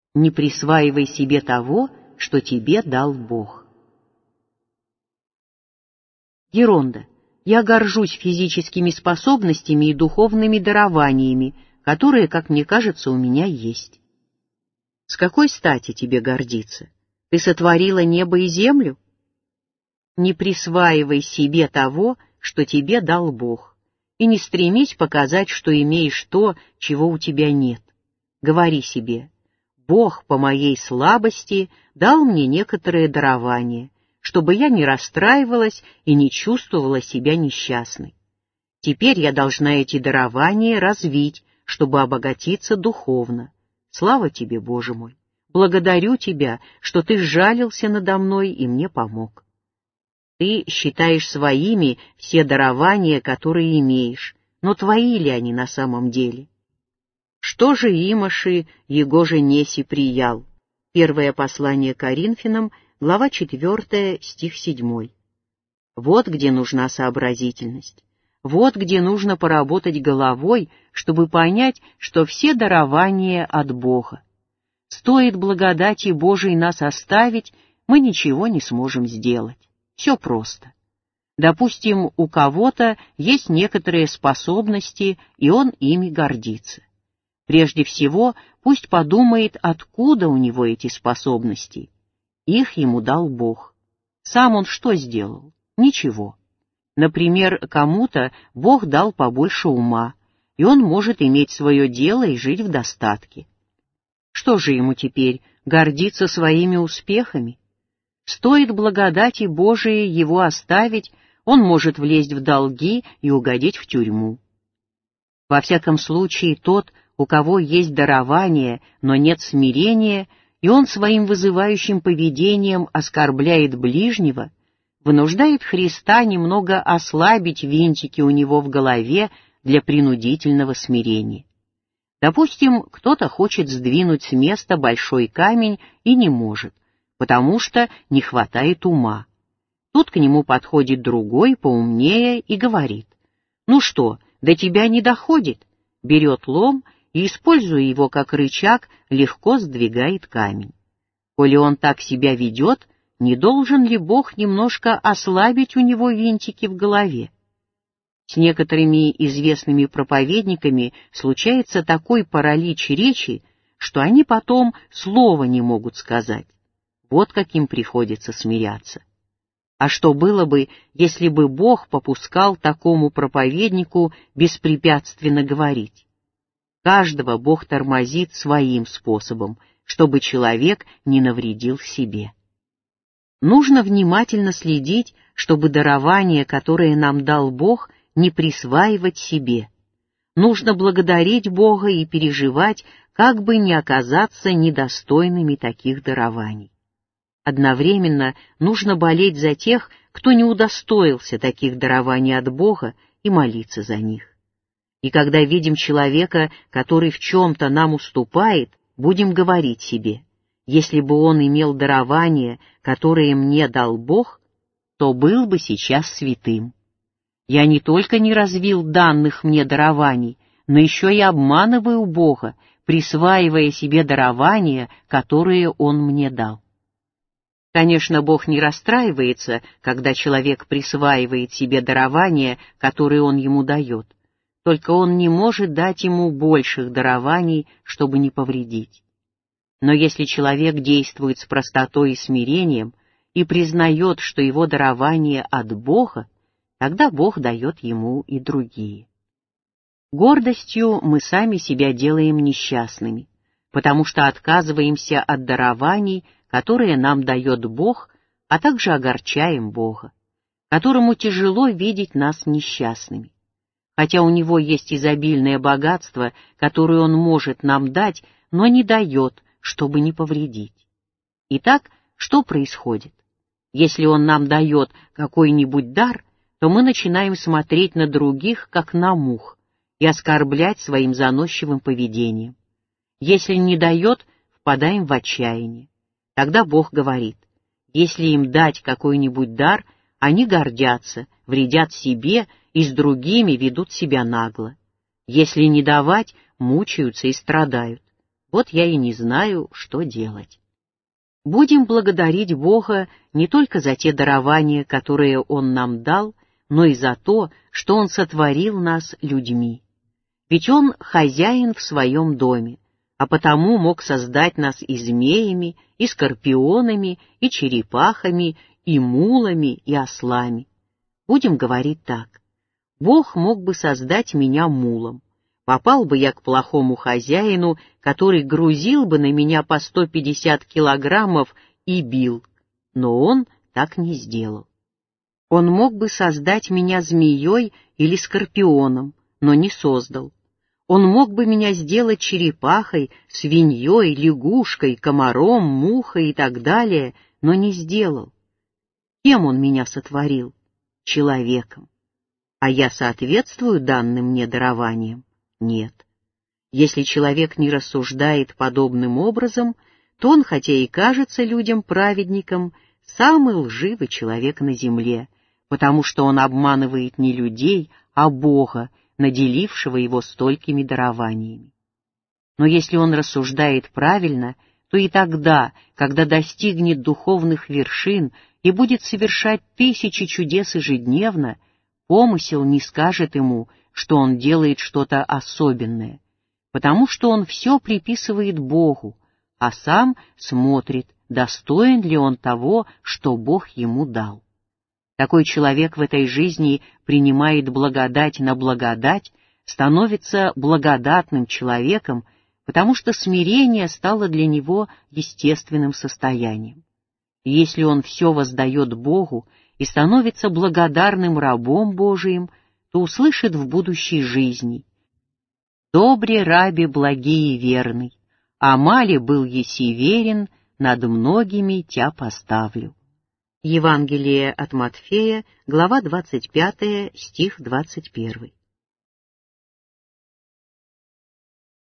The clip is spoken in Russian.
Не присваивай себе того, что тебе дал Бог. Геронда, я горжусь физическими способностями и духовными дарованиями, которые, как мне кажется, у меня есть. С какой стати тебе гордиться? Ты сотворила небо и землю? Не присваивай себе того, что тебе дал Бог, и не стремись показать, что имеешь то, чего у тебя нет. Говори себе: Бог по моей слабости дал мне некоторые дарования, чтобы я не расстраивалась и не чувствовала себя несчастной. Теперь я должна эти дарования развить, чтобы обогатиться духовно. Слава тебе, Боже мой! Благодарю тебя, что ты сжалился надо мной и мне помог. Ты считаешь своими все дарования, которые имеешь, но твои ли они на самом деле? Что же имаши, его же неси приял? Первое послание Коринфянам, глава 4, стих 7. Вот где нужна сообразительность. Вот где нужно поработать головой, чтобы понять, что все дарования от Бога. Стоит благодати Божией нас оставить, мы ничего не сможем сделать. Все просто. Допустим, у кого-то есть некоторые способности, и он ими гордится. Прежде всего, пусть подумает, откуда у него эти способности. Их ему дал Бог. Сам он что сделал? Ничего. Например, кому-то Бог дал побольше ума, и он может иметь свое дело и жить в достатке. Что же ему теперь, гордиться своими успехами? Стоит благодати Божией его оставить, он может влезть в долги и угодить в тюрьму. Во всяком случае, тот, у кого есть дарование, но нет смирения, и он своим вызывающим поведением оскорбляет ближнего, вынуждает Христа немного ослабить винтики у него в голове для принудительного смирения. Допустим, кто-то хочет сдвинуть с места большой камень и не может, потому что не хватает ума. Тут к нему подходит другой, поумнее, и говорит: «Ну что, до тебя не доходит?» Берет лом и, используя его как рычаг, легко сдвигает камень. Коли он так себя ведет, не должен ли Бог немножко ослабить у него винтики в голове? С некоторыми известными проповедниками случается такой паралич речи, что они потом слова не могут сказать. Вот как им приходится смиряться. А что было бы, если бы Бог попускал такому проповеднику беспрепятственно говорить? Каждого Бог тормозит своим способом, чтобы человек не навредил себе. Нужно внимательно следить, чтобы дарование, которое нам дал Бог, не присваивать себе. Нужно благодарить Бога и переживать, как бы не оказаться недостойными таких дарований. Одновременно нужно болеть за тех, кто не удостоился таких дарований от Бога, и молиться за них. И когда видим человека, который в чем-то нам уступает, будем говорить себе: если бы он имел дарование, которое мне дал Бог, то был бы сейчас святым. Я не только не развил данных мне дарований, но еще и обманываю Бога, присваивая себе дарования, которые Он мне дал. Конечно, Бог не расстраивается, когда человек присваивает себе дарования, которые Он ему дает. Только Он не может дать ему больших дарований, чтобы не повредить. Но если человек действует с простотой и смирением и признает, что его дарование от Бога, тогда Бог дает ему и другие. Гордостью мы сами себя делаем несчастными, потому что отказываемся от дарований, которые нам дает Бог, а также огорчаем Бога, которому тяжело видеть нас несчастными. Хотя у Него есть изобильное богатство, которое Он может нам дать, но не дает, чтобы не повредить. Итак, что происходит? Если Он нам дает какой-нибудь дар, то мы начинаем смотреть на других, как на мух, и оскорблять своим заносчивым поведением. Если не дает, впадаем в отчаяние. Тогда Бог говорит: если им дать какой-нибудь дар, они гордятся, вредят себе и с другими ведут себя нагло. Если не давать, мучаются и страдают. Вот я и не знаю, что делать. Будем благодарить Бога не только за те дарования, которые Он нам дал, но и за то, что Он сотворил нас людьми. Ведь Он хозяин в своем доме, а потому мог создать нас и змеями, и скорпионами, и черепахами, и мулами, и ослами. Будем говорить так. Бог мог бы создать меня мулом. Попал бы я к плохому хозяину, который грузил бы на меня по 150 килограммов и бил. Но он так не сделал. Он мог бы создать меня змеей или скорпионом, но не создал. Он мог бы меня сделать черепахой, свиньей, лягушкой, комаром, мухой и так далее, но не сделал. Кем он меня сотворил? Человеком. А я соответствую данным мне дарованиям? Нет. Если человек не рассуждает подобным образом, то он, хотя и кажется людям праведником, самый лживый человек на земле, потому что он обманывает не людей, а Бога, наделившего его столькими дарованиями. Но если он рассуждает правильно, то и тогда, когда достигнет духовных вершин и будет совершать тысячи чудес ежедневно, помысел не скажет ему, что он делает что-то особенное, потому что он все приписывает Богу, а сам смотрит, достоин ли он того, что Бог ему дал. Такой человек в этой жизни принимает благодать на благодать, становится благодатным человеком, потому что смирение стало для него естественным состоянием. И если он все воздает Богу и становится благодарным рабом Божиим, то услышит в будущей жизни: «Добре рабе благий и верный, а мале был еси верен, над многими тя поставлю». Евангелие от Матфея, глава 25, стих 21.